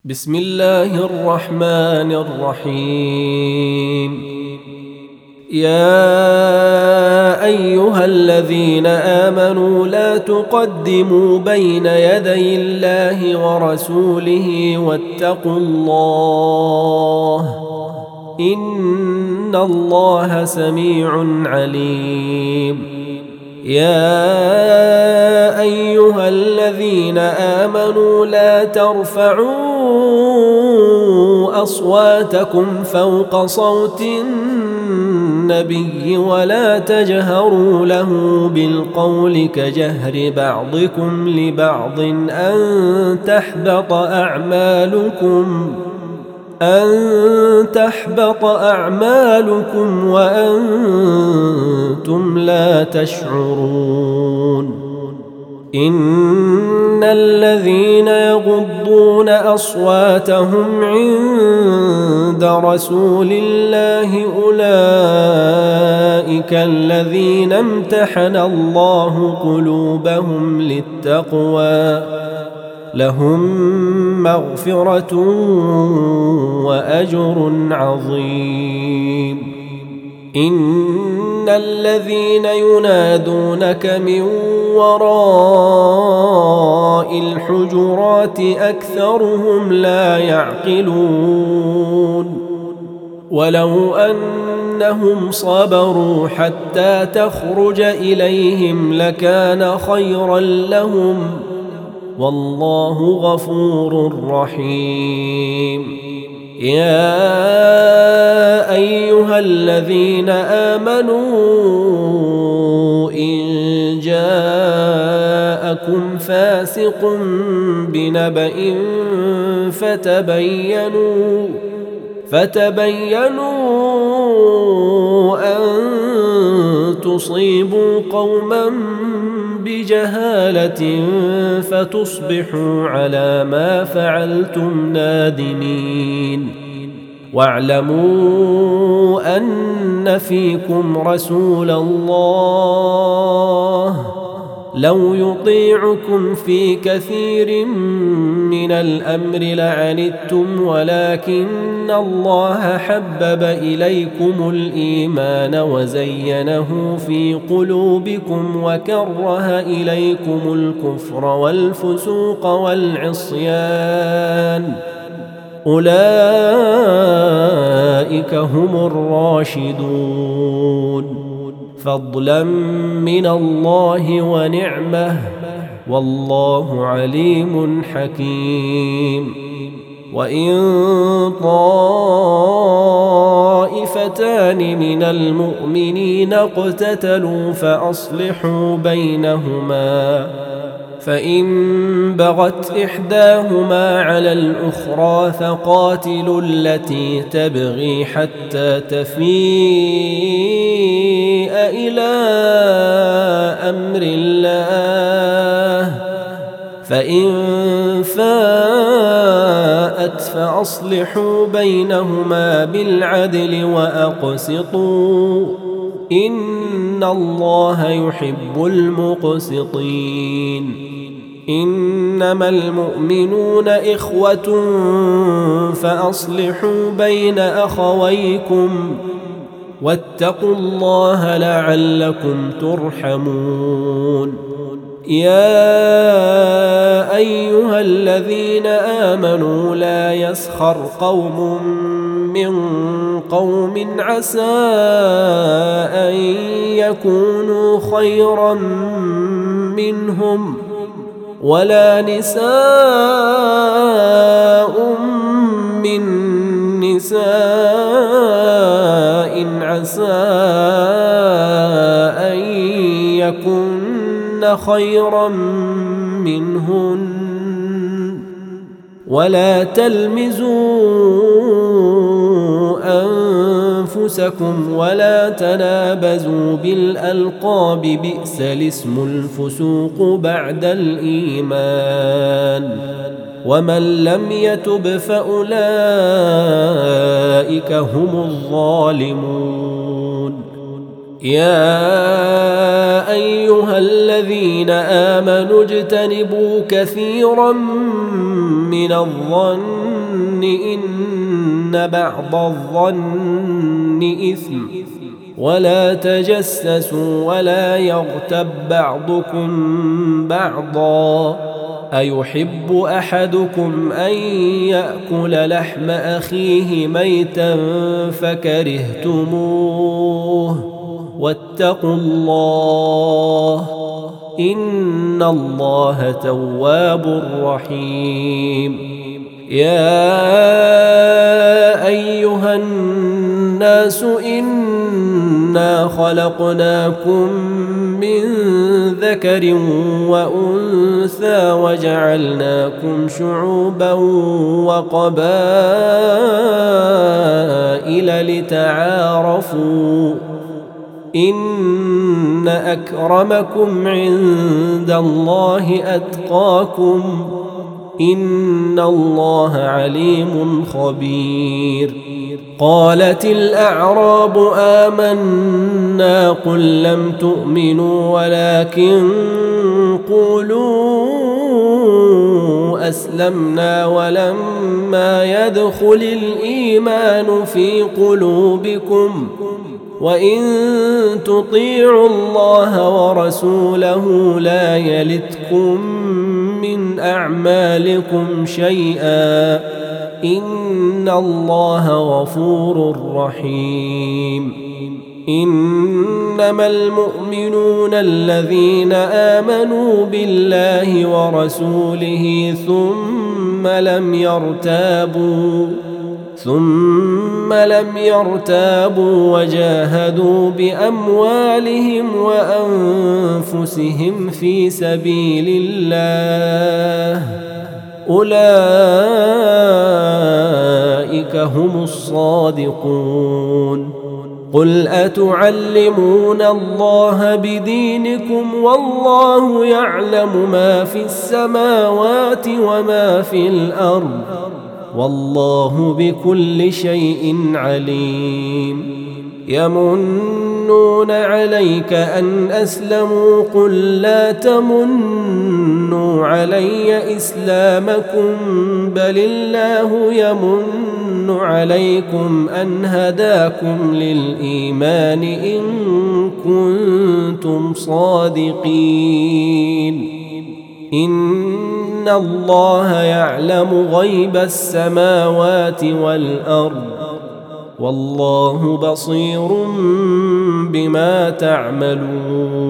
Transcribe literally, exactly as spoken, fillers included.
بسم الله الرحمن الرحيم. يا أيها الذين آمنوا لا تقدموا بين يدي الله ورسوله واتقوا الله إن الله سميع عليم. يا أيها الذين آمنوا لا ترفعوا أصواتكم فوق صوت النبي ولا تجهروا له بالقول كجهر بعضكم لبعض أن تحبط أعمالكم أن تحبط أعمالكم وأنتم لا تشعرون. إن الذين يغضون أصواتهم عند رسول الله أولئك الذين امتحن الله قلوبهم للتقوى لهم مغفرة وأجر عظيم. إن الذين ينادونك من وراء الحجرات أكثرهم لا يعقلون. ولو أنهم صبروا حتى تخرج إليهم لكان خيرا لهم والله غفور رحيم. يا أيها الذين آمنوا إن جاءكم فاسق بنبأ فتبينوا فتبينوا أن تصيبوا قوما بجهالة فتصبحوا على ما فعلتم نادمين. واعلموا أن فيكم رسول الله لو يطيعكم في كثير من الأمر لعنتم ولكن الله حبب إليكم الإيمان وزينه في قلوبكم وكره إليكم الكفر والفسوق والعصيان أولئك هم الراشدون فضلا من الله ونعمه والله عليم حكيم. وإن طائفتان من المؤمنين اقتتلوا فأصلحوا بينهما فإن بغت إحداهما على الأخرى فقاتلوا التي تبغي حتى تفيء إلى أمر الله فإن فاءت فأصلحوا بينهما بالعدل وأقسطوا إن الله يحب المقسطين. إنما المؤمنون إخوة فأصلحوا بين أخويكم واتقوا الله لعلكم ترحمون. يا أيها الذين آمنوا لا يسخر قوم من قوم عسى أن يكونوا خيرا منهم ولا نساء من نساء عسى أن يكن خيرا منهن ولا تلمزوا أنفسكم ولا تنابزوا بالألقاب بئس الاسم الفسوق بعد الإيمان ومن لم يتب فأولئك هم الظالمون. يا أيها الذين آمنوا اجتنبوا كثيرا من الظن إن بعض الظن إثم ولا تجسسوا ولا يغتب بعضكم بعضا أيحب أحدكم أن يأكل لحم أخيه ميتا فكرهتموه واتقوا الله إن الله تواب رحيم يا أيها الناس إنا خلقناكم من ذكر وأنثى وجعلناكم شعوبا وقبائل لتعارفوا إن أكرمكم عند الله أتقاكم إن الله عليم خبير قالت الأعراب آمنا قل لم تؤمنوا ولكن قولوا أسلمنا ولما يدخل الإيمان في قلوبكم وإن تطيعوا الله ورسوله لا يلتكم من أعمالكم شيئا إن الله غفور رحيم إنما المؤمنون الذين آمنوا بالله ورسوله ثم لم يرتابوا ثم لم يرتابوا وجاهدوا بأموالهم وأنفسهم في سبيل الله أولئك هم الصادقون قل أتعلمون الله بدينكم والله يعلم ما في السماوات وما في الأرض والله بكل شيء عليم يمنون عليك أن أسلموا قل لا تمنوا علي إسلامكم بل الله يمن عليكم أن هداكم للإيمان إن كنتم صادقين إن الله يعلم غيب السماوات والأرض والله بصير بما تعملون